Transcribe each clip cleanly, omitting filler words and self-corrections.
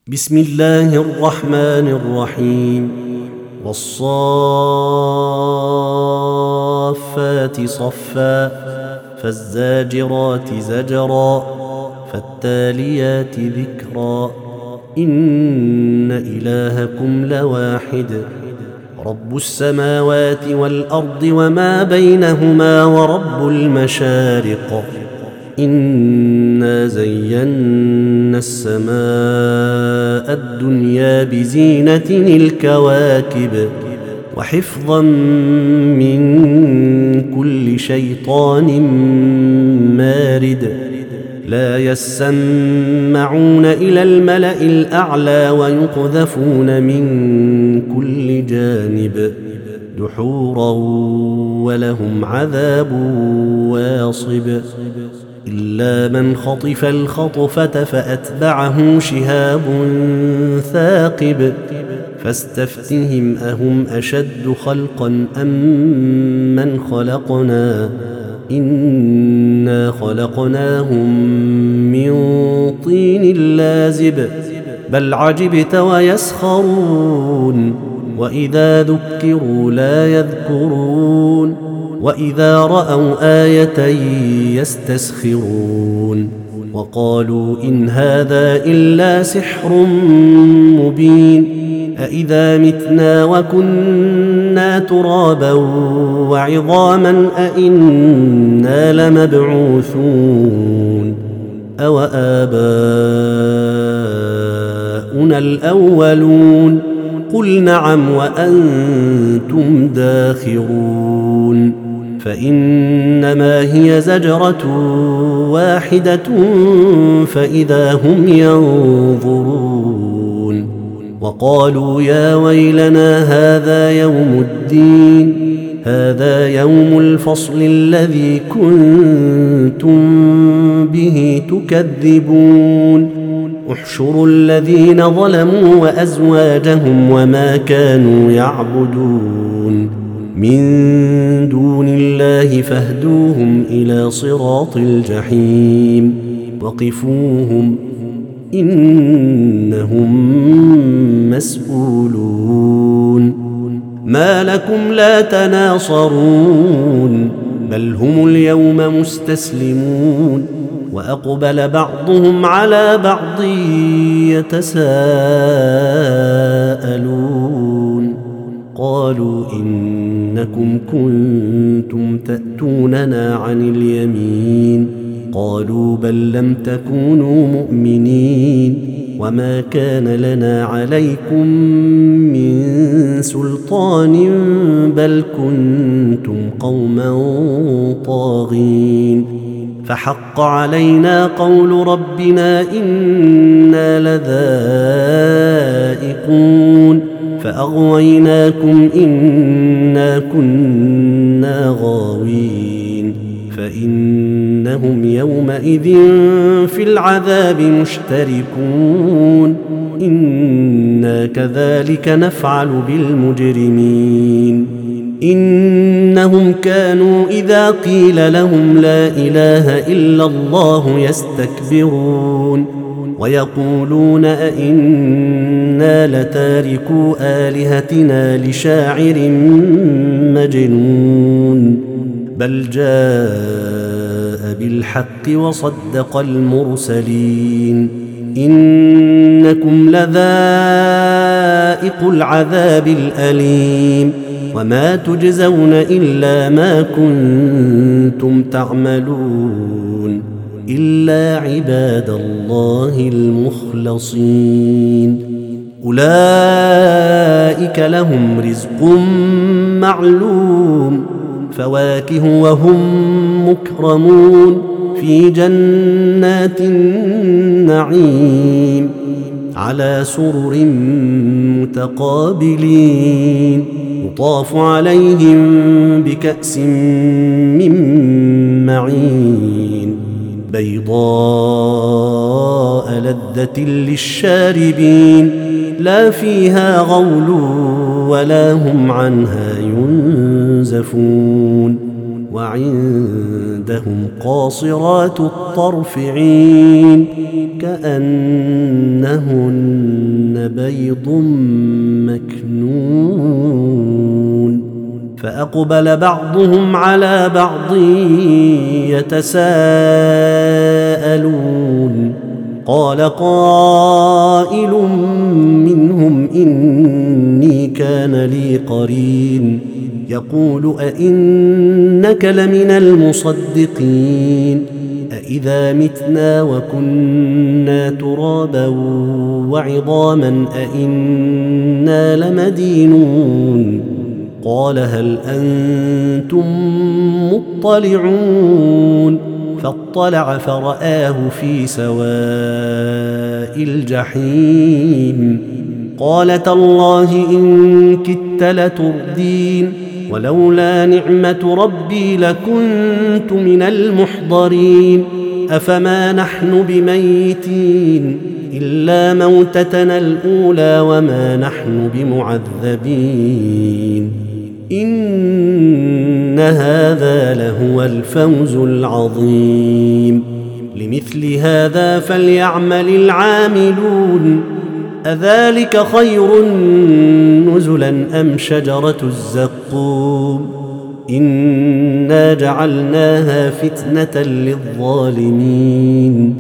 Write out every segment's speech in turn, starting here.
بسم الله الرحمن الرحيم والصافات صفا فالزاجرات زجرا فالتاليات ذكرا إن إلهكم لواحد رب السماوات والأرض وما بينهما ورب المشارق إنا زينا السماء الدنيا بزينة الكواكب وحفظا من كل شيطان مارد لا يسمعون إلى الملأ الأعلى ويقذفون من كل جانب دحورا ولهم عذاب واصب إلا من خطف الخطفة فأتبعه شهاب ثاقب فاستفتهم أهم أشد خلقا أم من خلقنا إنا خلقناهم من طين لازب بل عجبت ويسخرون وإذا ذكروا لا يذكرون وإذا رأوا آية يستسخرون وقالوا إن هذا إلا سحر مبين أإذا متنا وكنا ترابا وعظاما أإنا لمبعوثون أو آباؤنا الأولون قل نعم وأنتم داخرون فإنما هي زجرة واحدة فإذا هم ينظرون وقالوا يا ويلنا هذا يوم الدين هذا يوم الفصل الذي كنتم به تكذبون احشروا الذين ظلموا وأزواجهم وما كانوا يعبدون من دون الله فاهدوهم إلى صراط الجحيم وقفوهم إنهم مسؤولون ما لكم لا تناصرون بل هم اليوم مستسلمون وأقبل بعضهم على بعض يتساءلون قالوا إنكم كنتم تأتوننا عن اليمين قالوا بل لم تكونوا مؤمنين وما كان لنا عليكم من سلطان بل كنتم قوما طاغين فحق علينا قول ربنا إنا لذائقون فأغويناكم إنا كنا غاوين فإنهم يومئذ في العذاب مشتركون إنا كذلك نفعل بالمجرمين إنهم كانوا إذا قيل لهم لا إله إلا الله يستكبرون ويقولون أئنا لتاركو آلهتنا لشاعر مجنون بل جاء بالحق وصدق المرسلين إنكم لذائق العذاب الأليم وما تجزون إلا ما كنتم تعملون إلا عباد الله المخلصين أولئك لهم رزق معلوم فواكه وهم مكرمون في جنات النعيم على سرر متقابلين يطاف عليهم بكأس من معين بيضاء لذة للشاربين لا فيها غول ولا هم عنها ينزفون وعندهم قاصرات الطرف عين كأنهن بيض مكنون فأقبل بعضهم على بعض يتساءلون قال قائل منهم إني كان لي قرين يقول أئنك لمن المصدقين أئذا متنا وكنا ترابا وعظاما أئنا لمدينون قال هل أنتم مطلعون فاطلع فرآه في سواء الجحيم قال تالله إن كدت لتردين ولولا نعمة ربي لكنت من المحضرين أفما نحن بميتين إلا موتتنا الأولى وما نحن بمعذبين إن هذا لهو الفوز العظيم لمثل هذا فليعمل العاملون أذلك خير نزلا أم شجرة الزقوم إنا جعلناها فتنة للظالمين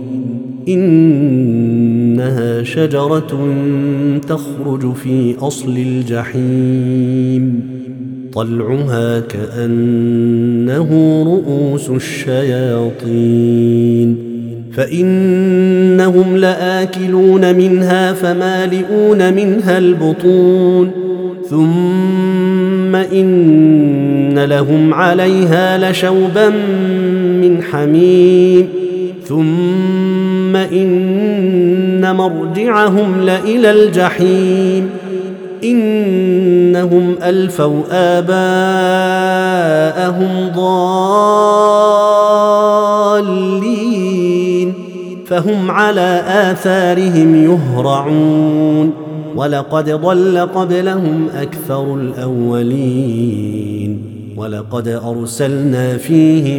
إنها شجرة تخرج في أصل الجحيم طلعها كأنه رؤوس الشياطين فإنهم لآكلون منها فمالئون منها البطون ثم إن لهم عليها لشوبا من حميم ثم إن مرجعهم لإلى الجحيم إنهم ألفوا آباءهم ضالين فهم على آثارهم يهرعون ولقد ضل قبلهم أكثر الأولين ولقد أرسلنا فيهم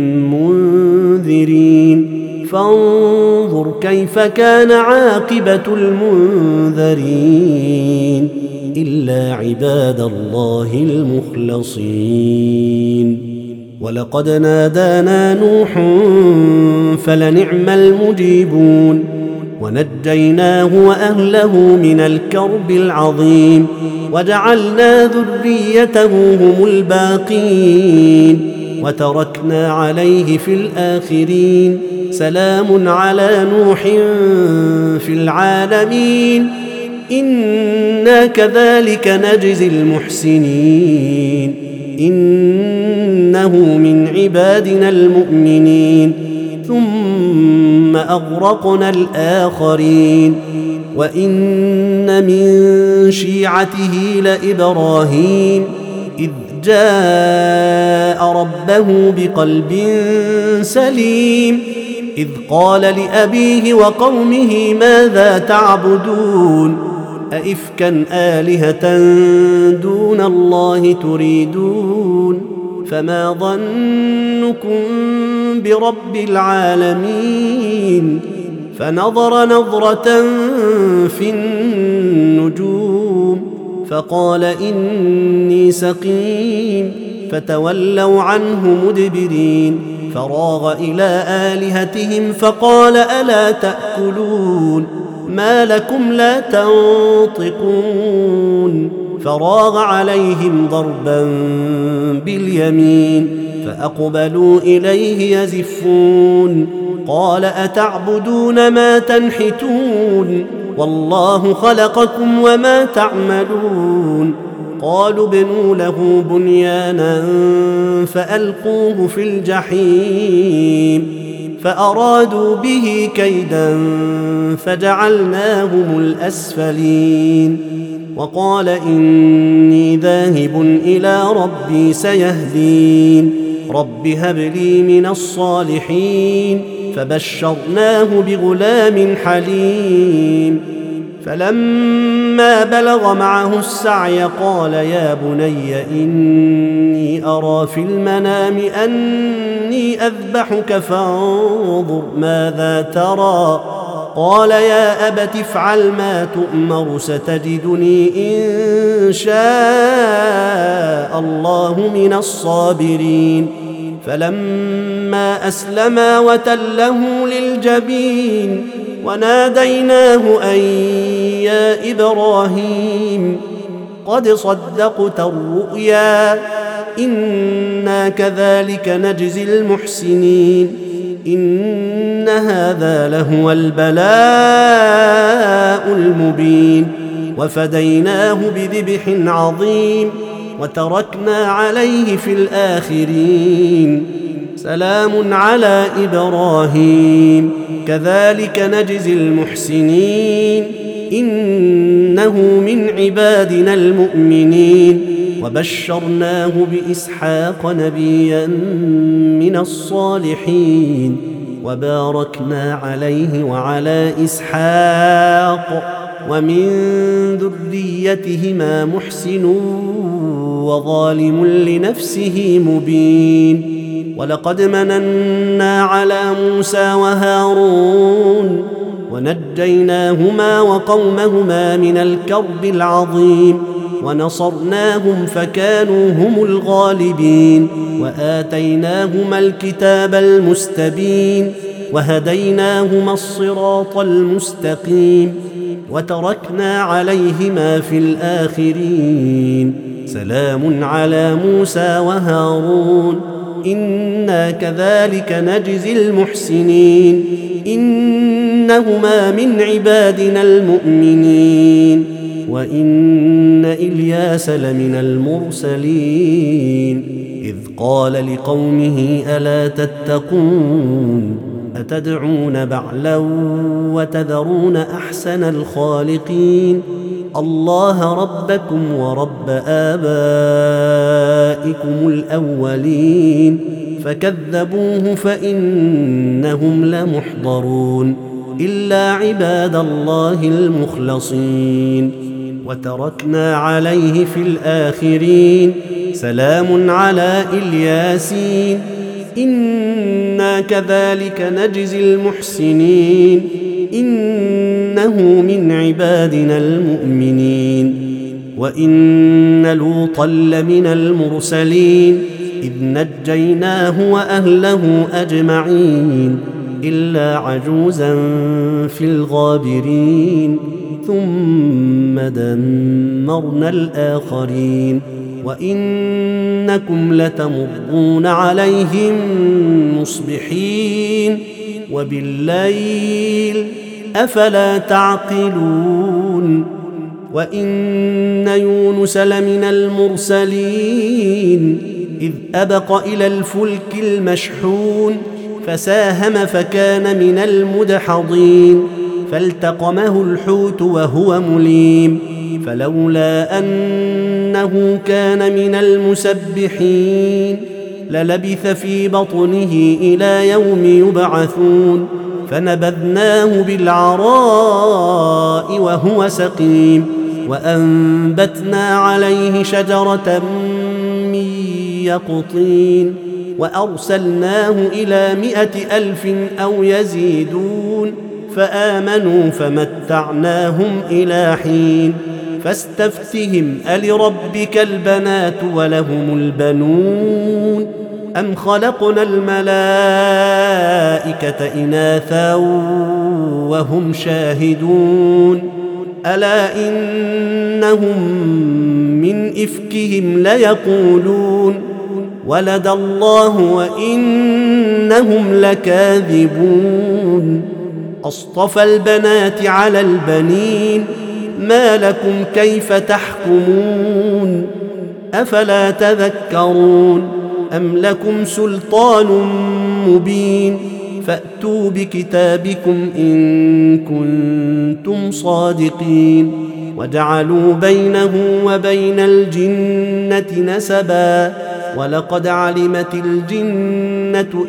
منذرين فانظر كيف كان عاقبة المنذرين إلا عباد الله المخلصين ولقد نادانا نوح فلنعم المجيبون ونجيناه وأهله من الكرب العظيم وجعلنا ذريته هم الباقين وتركنا عليه في الآخرين سلام على نوح في العالمين إنا كذلك نجزي المحسنين إنه من عبادنا المؤمنين ثم أغرقنا الآخرين وإن من شيعته لإبراهيم إذ جاء ربه بقلب سليم إذ قال لأبيه وقومه ماذا تعبدون أئفكا آلهة دون الله تريدون فما ظنكم برب العالمين فنظر نظرة في النجوم فقال إني سقيم فتولوا عنه مدبرين فراغ إلى آلهتهم فقال ألا تأكلون ما لكم لا تنطقون فراغ عليهم ضربا باليمين فأقبلوا إليه يزفون قال أتعبدون ما تنحتون والله خلقكم وما تعملون قالوا ابنوا له بنيانا فألقوه في الجحيم فأرادوا به كيدا فجعلناهم الأسفلين وقال إني ذاهب إلى ربي سيهدين رب هب لي من الصالحين فبشرناه بغلام حليم فلما بلغ معه السعي قال يا بني إني أرى في المنام أني أذبحك فانظر ماذا ترى. قال يا أبت افعل ما تؤمر ستجدني إن شاء الله من الصابرين. فلما أسلما وتله للجبين وناديناه أن يا إبراهيم قد صدقت الرؤيا إنا كذلك نجزي المحسنين إن هذا لهو البلاء المبين. وفديناه بذبح عظيم وتركنا عليه في الآخرين سلام على إبراهيم كذلك نجزي المحسنين إنه من عبادنا المؤمنين. وبشرناه بإسحاق نبيا من الصالحين وباركنا عليه وعلى إسحاق ومن ذريتهما محسن وظالم لنفسه مبين. ولقد مننا على موسى وهارون ونجيناهما وقومهما من الكرب العظيم ونصرناهم فكانوا هم الغالبين. وآتيناهما الكتاب المستبين وهديناهما الصراط المستقيم وتركنا عليهما في الآخرين سلام على موسى وهارون إنا كذلك نجزي المحسنين إنهما من عبادنا المؤمنين. وإن إلياس لمن المرسلين إذ قال لقومه ألا تتقون أتدعون بعلا وتذرون أحسن الخالقين الله ربكم ورب آبائكم الأولين فكذبوه فإنهم لمحضرون إلا عباد الله المخلصين. وتركنا عليه في الآخرين سلام على الياسين إنا كذلك نجزي المحسنين إنه من عبادنا المؤمنين. وإن لوطا لمن المرسلين إذ نجيناه وأهله أجمعين إلا عجوزا في الغابرين ثم دمرنا الآخرين. وإنكم لتمرون عليهم مصبحين وبالليل أفلا تعقلون. وإن يونس لمن المرسلين إذ أبق إلى الفلك المشحون فساهم فكان من المدحضين فالتقمه الحوت وهو مليم فلولا أنه كان من المسبحين للبث في بطنه إلى يوم يبعثون فنبذناه بالعراء وهو سقيم وأنبتنا عليه شجرة من يقطين وأرسلناه إلى 100,000 أو يزيدون فآمنوا فمتعناهم إلى حين. فاستفتهم ألربك البنات ولهم البنون أم خلقنا الملائكة إناثا وهم شاهدون ألا إنهم من إفكهم ليقولون ولد الله وإنهم لكاذبون أصطفى البنات على البنين ما لكم كيف تحكمون أفلا تذكرون أم لكم سلطان مبين فأتوا بكتابكم إن كنتم صادقين وجعلوا بينه وبين الجنة نسبا ولقد علمت الجنة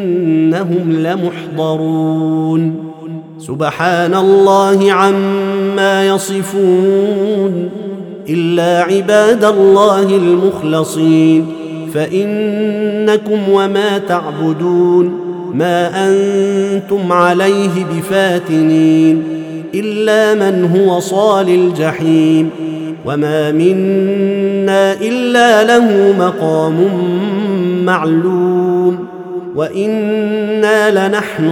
إنهم لمحضرون سبحان الله عما عما يصفون إلا عباد الله المخلصين فإنكم وما تعبدون ما أنتم عليه بفاتنين إلا من هو صال الجحيم وما منا إلا له مقام معلوم وإنا لنحن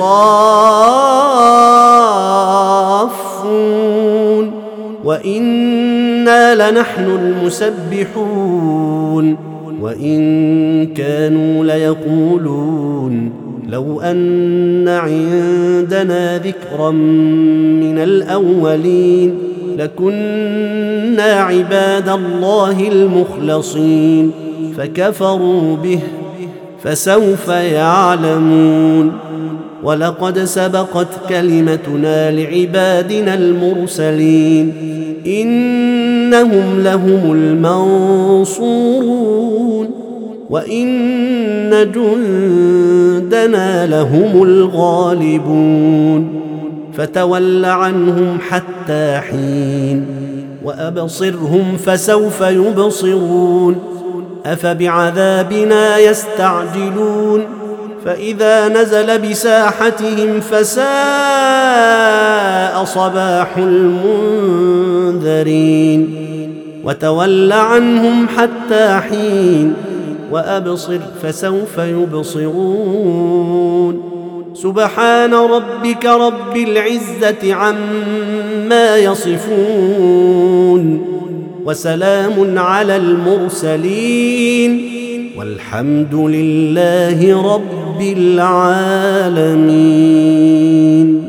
الصافون وإنا لنحن المسبحون وإن كانوا ليقولون لو أن عندنا ذكرا من الأولين لكنا عباد الله المخلصين فكفروا به فسوف يعلمون ولقد سبقت كلمتنا لعبادنا المرسلين إنهم لهم المنصورون وإن جندنا لهم الغالبون فتول عنهم حتى حين وأبصرهم فسوف يبصرون أفبعذابنا يستعجلون فإذا نزل بساحتهم فساء صباح المنذرين وتول عنهم حتى حين وأبصر فسوف يبصرون سبحان ربك رب العزة عما يصفون وسلام على المرسلين والحمد لله رب العالمين.